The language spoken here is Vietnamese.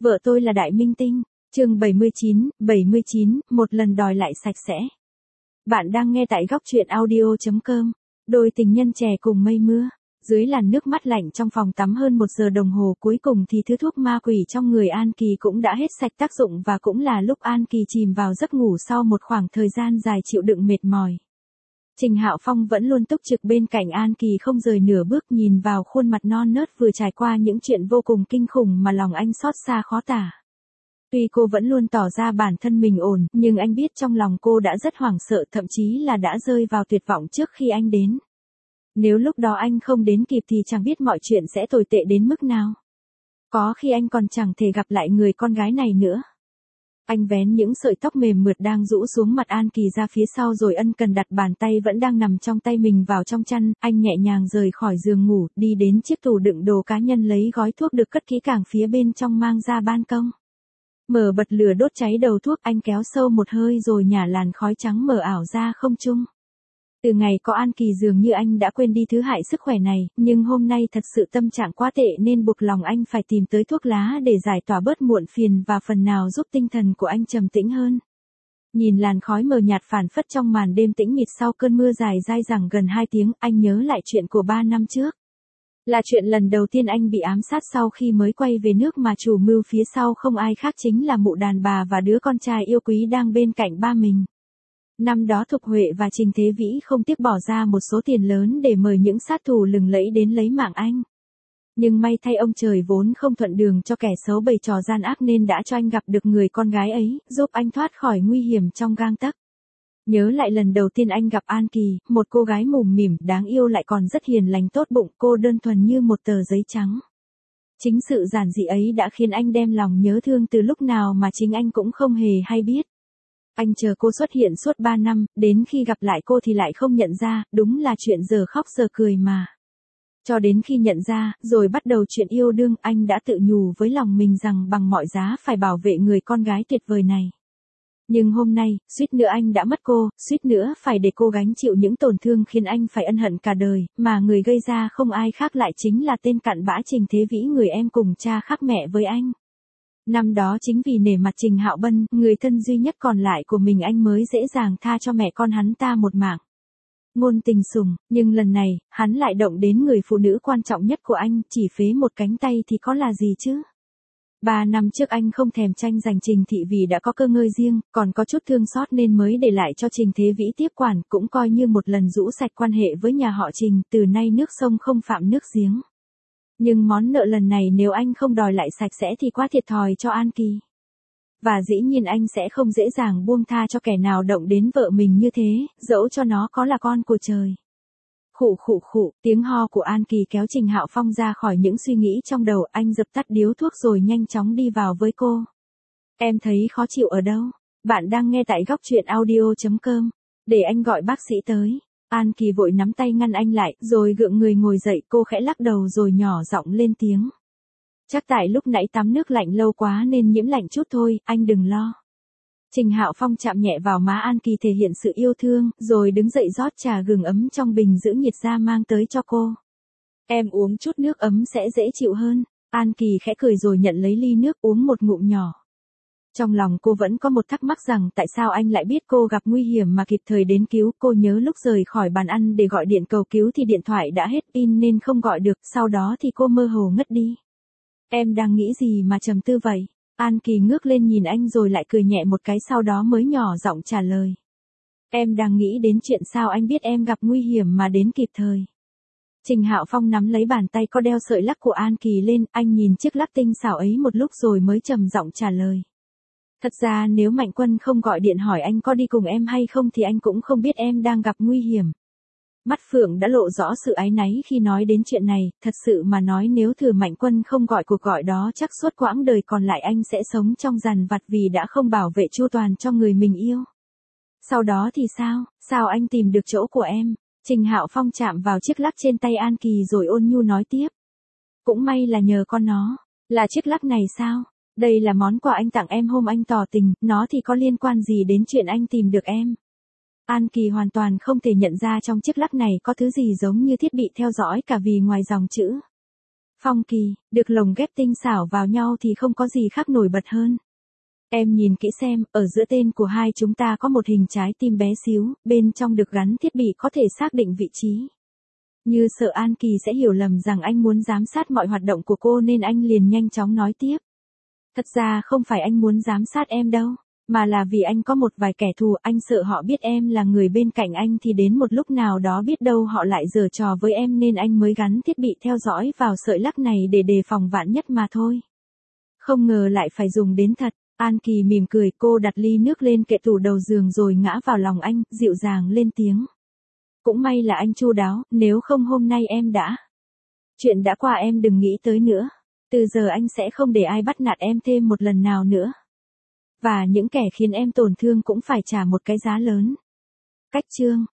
Vợ tôi là đại minh tinh. Chương 79, một lần đòi lại sạch sẽ. Bạn đang nghe tại góc truyện audio.com. Đôi tình nhân trẻ cùng mây mưa. Dưới làn nước mắt lạnh trong phòng tắm hơn 1 giờ đồng hồ, cuối cùng thì thứ thuốc ma quỷ trong người An Kỳ cũng đã hết sạch tác dụng, và cũng là lúc An Kỳ chìm vào giấc ngủ sau một khoảng thời gian dài chịu đựng mệt mỏi. Trình Hạo Phong vẫn luôn túc trực bên cạnh An Kỳ không rời nửa bước, nhìn vào khuôn mặt non nớt vừa trải qua những chuyện vô cùng kinh khủng mà lòng anh xót xa khó tả. Tuy cô vẫn luôn tỏ ra bản thân mình ổn, nhưng anh biết trong lòng cô đã rất hoảng sợ, thậm chí là đã rơi vào tuyệt vọng trước khi anh đến. Nếu lúc đó anh không đến kịp thì chẳng biết mọi chuyện sẽ tồi tệ đến mức nào. Có khi anh còn chẳng thể gặp lại người con gái này nữa. Anh vén những sợi tóc mềm mượt đang rũ xuống mặt An Kỳ ra phía sau, rồi ân cần đặt bàn tay vẫn đang nằm trong tay mình vào trong chăn. Anh nhẹ nhàng rời khỏi giường ngủ, đi đến chiếc tủ đựng đồ cá nhân, lấy gói thuốc được cất kỹ càng phía bên trong mang ra ban công. Mở bật lửa đốt cháy đầu thuốc, anh kéo sâu một hơi rồi nhả làn khói trắng mờ ảo ra không trung. Từ ngày có An Kỳ dường như anh đã quên đi thứ hại sức khỏe này, nhưng hôm nay thật sự tâm trạng quá tệ nên buộc lòng anh phải tìm tới thuốc lá để giải tỏa bớt muộn phiền và phần nào giúp tinh thần của anh trầm tĩnh hơn. Nhìn làn khói mờ nhạt phảng phất trong màn đêm tĩnh mịch sau cơn mưa dài dai dẳng gần 2 tiếng, anh nhớ lại chuyện của 3 năm trước. Là chuyện lần đầu tiên anh bị ám sát sau khi mới quay về nước, mà chủ mưu phía sau không ai khác chính là mụ đàn bà và đứa con trai yêu quý đang bên cạnh ba mình. Năm đó Thục Huệ và Trình Thế Vĩ không tiếc bỏ ra một số tiền lớn để mời những sát thủ lừng lẫy đến lấy mạng anh. Nhưng may thay ông trời vốn không thuận đường cho kẻ xấu bày trò gian ác nên đã cho anh gặp được người con gái ấy, giúp anh thoát khỏi nguy hiểm trong gang tấc. Nhớ lại lần đầu tiên anh gặp An Kỳ, một cô gái mồm mỉm, đáng yêu lại còn rất hiền lành tốt bụng, cô đơn thuần như một tờ giấy trắng. Chính sự giản dị ấy đã khiến anh đem lòng nhớ thương từ lúc nào mà chính anh cũng không hề hay biết. Anh chờ cô xuất hiện suốt 3 năm, đến khi gặp lại cô thì lại không nhận ra, đúng là chuyện giờ khóc giờ cười mà. Cho đến khi nhận ra, rồi bắt đầu chuyện yêu đương, anh đã tự nhủ với lòng mình rằng bằng mọi giá phải bảo vệ người con gái tuyệt vời này. Nhưng hôm nay, suýt nữa anh đã mất cô, suýt nữa phải để cô gánh chịu những tổn thương khiến anh phải ân hận cả đời, mà người gây ra không ai khác lại chính là tên cặn bã Trình Thế Vĩ, người em cùng cha khác mẹ với anh. Năm đó chính vì nể mặt Trình Hạo Bân, người thân duy nhất còn lại của mình, anh mới dễ dàng tha cho mẹ con hắn ta một mạng. Ngôn tình sủng, nhưng lần này, hắn lại động đến người phụ nữ quan trọng nhất của anh, chỉ phế một cánh tay thì có là gì chứ? 3 năm trước anh không thèm tranh giành Trình thị vì đã có cơ ngơi riêng, còn có chút thương xót nên mới để lại cho Trình Thế Vĩ tiếp quản, cũng coi như một lần rũ sạch quan hệ với nhà họ Trình, từ nay nước sông không phạm nước giếng. Nhưng món nợ lần này nếu anh không đòi lại sạch sẽ thì quá thiệt thòi cho An Kỳ. Và dĩ nhiên anh sẽ không dễ dàng buông tha cho kẻ nào động đến vợ mình như thế, dẫu cho nó có là con của trời. Khụ khụ khụ, tiếng ho của An Kỳ kéo Trình Hạo Phong ra khỏi những suy nghĩ trong đầu, anh dập tắt điếu thuốc rồi nhanh chóng đi vào với cô. Em thấy khó chịu ở đâu? Bạn đang nghe tại góc truyện audio.com. Để anh gọi bác sĩ tới. An Kỳ vội nắm tay ngăn anh lại, rồi gượng người ngồi dậy, cô khẽ lắc đầu rồi nhỏ giọng lên tiếng. Chắc tại lúc nãy tắm nước lạnh lâu quá nên nhiễm lạnh chút thôi, anh đừng lo. Trình Hạo Phong chạm nhẹ vào má An Kỳ thể hiện sự yêu thương, rồi đứng dậy rót trà gừng ấm trong bình giữ nhiệt ra mang tới cho cô. Em uống chút nước ấm sẽ dễ chịu hơn. An Kỳ khẽ cười rồi nhận lấy ly nước, uống một ngụm nhỏ. Trong lòng cô vẫn có một thắc mắc rằng tại sao anh lại biết cô gặp nguy hiểm mà kịp thời đến cứu. Cô nhớ lúc rời khỏi bàn ăn để gọi điện cầu cứu thì điện thoại đã hết pin nên không gọi được, sau đó thì cô mơ hồ ngất đi. Em đang nghĩ gì mà trầm tư vậy? An Kỳ ngước lên nhìn anh rồi lại cười nhẹ một cái, sau đó mới nhỏ giọng trả lời. Em đang nghĩ đến chuyện sao anh biết em gặp nguy hiểm mà đến kịp thời. Trình Hạo Phong nắm lấy bàn tay có đeo sợi lắc của An Kỳ lên, anh nhìn chiếc lắc tinh xảo ấy một lúc rồi mới trầm giọng trả lời. Thật ra nếu Mạnh Quân không gọi điện hỏi anh có đi cùng em hay không thì anh cũng không biết em đang gặp nguy hiểm. Mắt Phượng đã lộ rõ sự áy náy khi nói đến chuyện này, thật sự mà nói nếu thừa Mạnh Quân không gọi cuộc gọi đó chắc suốt quãng đời còn lại anh sẽ sống trong dằn vặt vì đã không bảo vệ chu toàn cho người mình yêu. Sau đó thì sao, sao anh tìm được chỗ của em? Trình Hạo Phong chạm vào chiếc lắc trên tay An Kỳ rồi ôn nhu nói tiếp. Cũng may là nhờ con nó, là chiếc lắc này sao? Đây là món quà anh tặng em hôm anh tỏ tình, nó thì có liên quan gì đến chuyện anh tìm được em? An Kỳ hoàn toàn không thể nhận ra trong chiếc lắc này có thứ gì giống như thiết bị theo dõi cả vì ngoài dòng chữ Phong Kỳ, được lồng ghép tinh xảo vào nhau thì không có gì khác nổi bật hơn. Em nhìn kỹ xem, ở giữa tên của hai chúng ta có một hình trái tim bé xíu, bên trong được gắn thiết bị có thể xác định vị trí. Như sợ An Kỳ sẽ hiểu lầm rằng anh muốn giám sát mọi hoạt động của cô nên anh liền nhanh chóng nói tiếp. Thật ra không phải anh muốn giám sát em đâu, mà là vì anh có một vài kẻ thù, anh sợ họ biết em là người bên cạnh anh thì đến một lúc nào đó biết đâu họ lại giở trò với em nên anh mới gắn thiết bị theo dõi vào sợi lắc này để đề phòng vạn nhất mà thôi. Không ngờ lại phải dùng đến thật. An Kỳ mỉm cười, cô đặt ly nước lên kệ tủ đầu giường rồi ngã vào lòng anh, dịu dàng lên tiếng. Cũng may là anh chu đáo, nếu không hôm nay em đã. Chuyện đã qua em đừng nghĩ tới nữa. Từ giờ anh sẽ không để ai bắt nạt em thêm một lần nào nữa. Và những kẻ khiến em tổn thương cũng phải trả một cái giá lớn. Cách chương